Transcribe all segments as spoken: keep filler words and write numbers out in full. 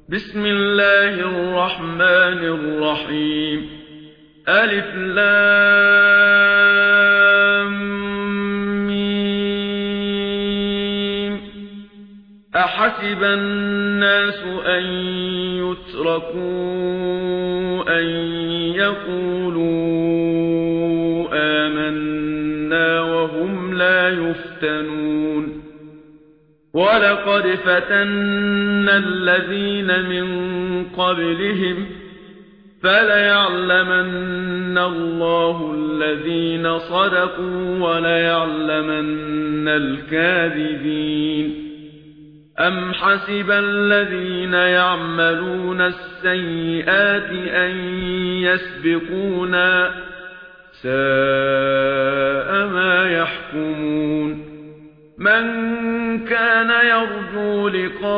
بسم الله الرحمن الرحيم. ألف لام ميم. أحسب الناس أن يتركوا أن يقولوا آمنا وهم لا يفتنون. ولقد فتنا الذين من قبلهم فليعلمن الله الذين صدقوا وليعلمن الكاذبين. أم حسب الذين يعملون السيئات أن يسبقونا ساء ما يحكمون. من كان يرجو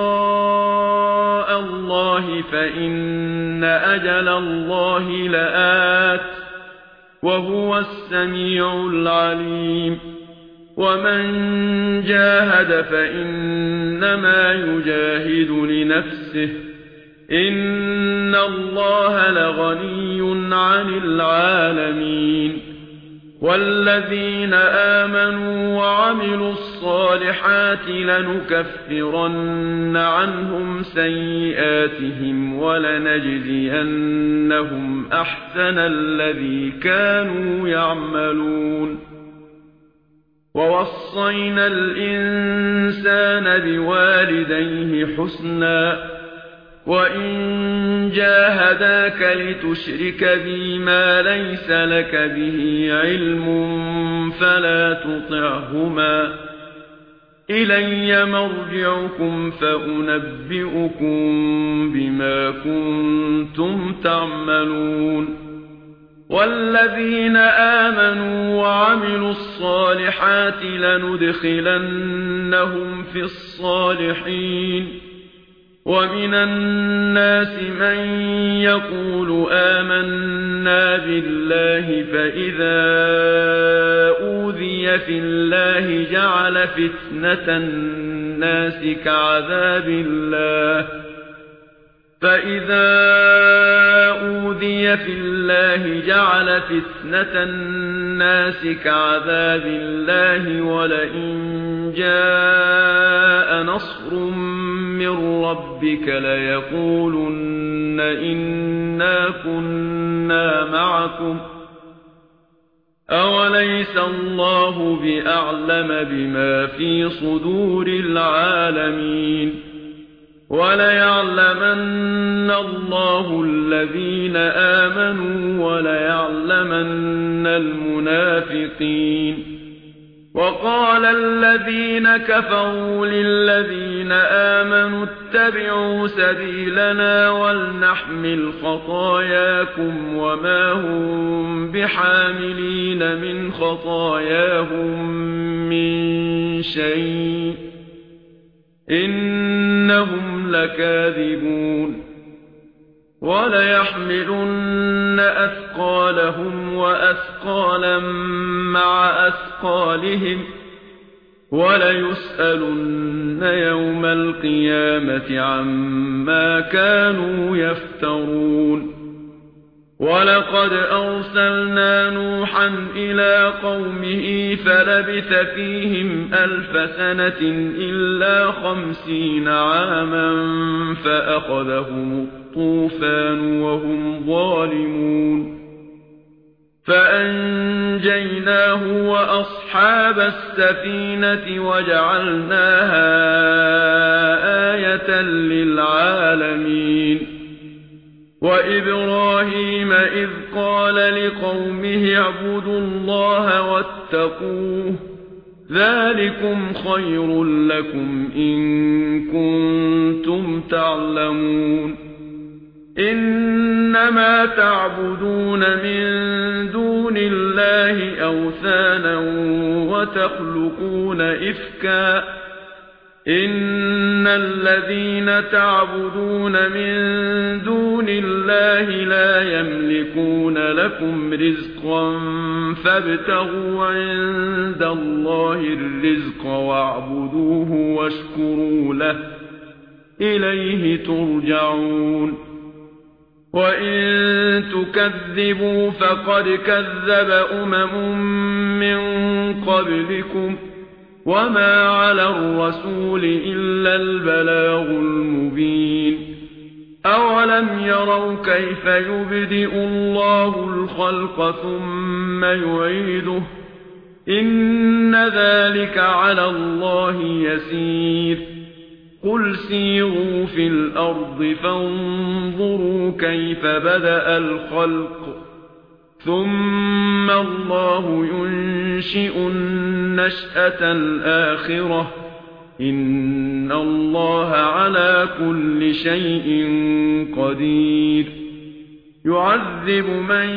لقاء الله فإن أجل الله لآت وهو السميع العليم. ومن جاهد فإنما يجاهد لنفسه إن الله لغني عن العالمين. والذين آمنوا وعملوا الصالحات لنكفرن عنهم سيئاتهم ولنجزينهم أحسن الذي كانوا يعملون. ووصينا الإنسان بوالديه حسنا وإن جاهداك لتشرك بي ما ليس لك به علم فلا تطعهما إلي مرجعكم فأنبئكم بما كنتم تعملون. والذين آمنوا وعملوا الصالحات لندخلنهم في الصالحين. ومن الناس من يقول آمنا بالله فإذا أوذي في الله جعل فتنة الناس كعذاب الله فإذا أوذي في الله جعل فتنة الناس كعذاب الله ولئن جاء نصر من ربك ليقولن إنا كنا معكم أوليس الله بأعلم بما في صدور العالمين. وليعلمن الله الذين آمنوا وليعلمن المنافقين. وقال الذين كفروا للذين آمنوا اتبعوا سبيلنا ولنحمل خطاياكم وما هم بحاملين من خطاياهم من شيء إنهم لكاذبون. وليحملن أثقالهم وأثقالا مع أثقالهم وليسألن يوم القيامة عما كانوا يفترون. ولقد أرسلنا نوحا إلى قومه فلبث فيهم ألف سنة إلا خمسين عاما فأخذهم الطوفان وهم ظالمون. فأنجيناه وأصحاب السفينة وجعلناها آية للعالمين. وإبراهيم إذ قال لقومه اعبدوا الله واتقوه ذلكم خير لكم إن كنتم تعلمون. إنما تعبدون من دون الله أوثانا وتخلقون إفكا إن الذين تعبدون من دون الله لا يملكون لكم رزقا فابتغوا عند الله الرزق واعبدوه واشكروا له إليه ترجعون وإن تكذبوا فقد كذب أمم من قبلكم وما على الرسول إلا البلاغ المبين أولم يروا كيف يبدئ الله الخلق ثم يعيده إن ذلك على الله يسير قل سيروا في الأرض فانظروا كيف بدأ الخلق ثم الله ينشئ النشأة الآخرة إن الله على كل شيء قدير يعذب من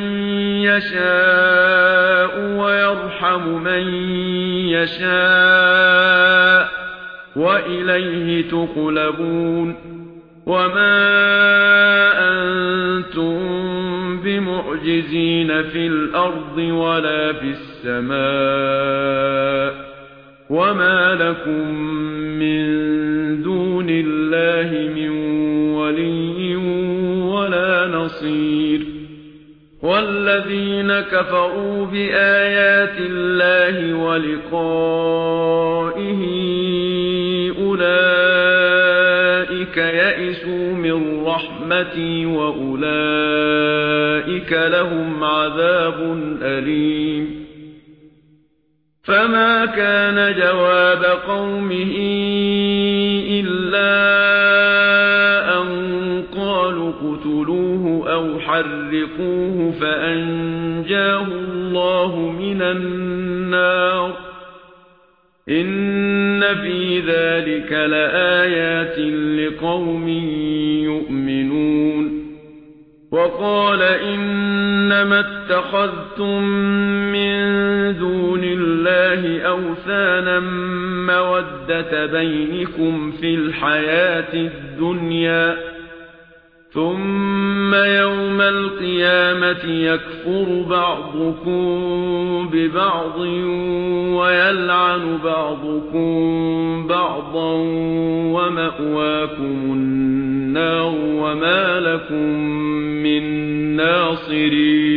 يشاء ويرحم من يشاء وإليه تقلبون وما أنتم بمعجزين في الأرض ولا في السماء وما لكم من دون الله من ولي ولا نصير والذين كفروا بآيات الله ولقائه أولئك يئسوا من رحمتي وأولئك لهم عذاب أليم فما كان جواب قومه إلا أن قالوا اقتلوه أو حرقوه فأنجاه الله من النار إن في ذلك لآيات لقوم يؤمنون وقال إنما اتخذتم من دون الله أوثانا مودة بينكم في الحياة الدنيا ثم يوم القيامة يكفر بعضكم ببعض ويلعن بعضكم بعضا ومأواكم النار وما لكم من ناصرين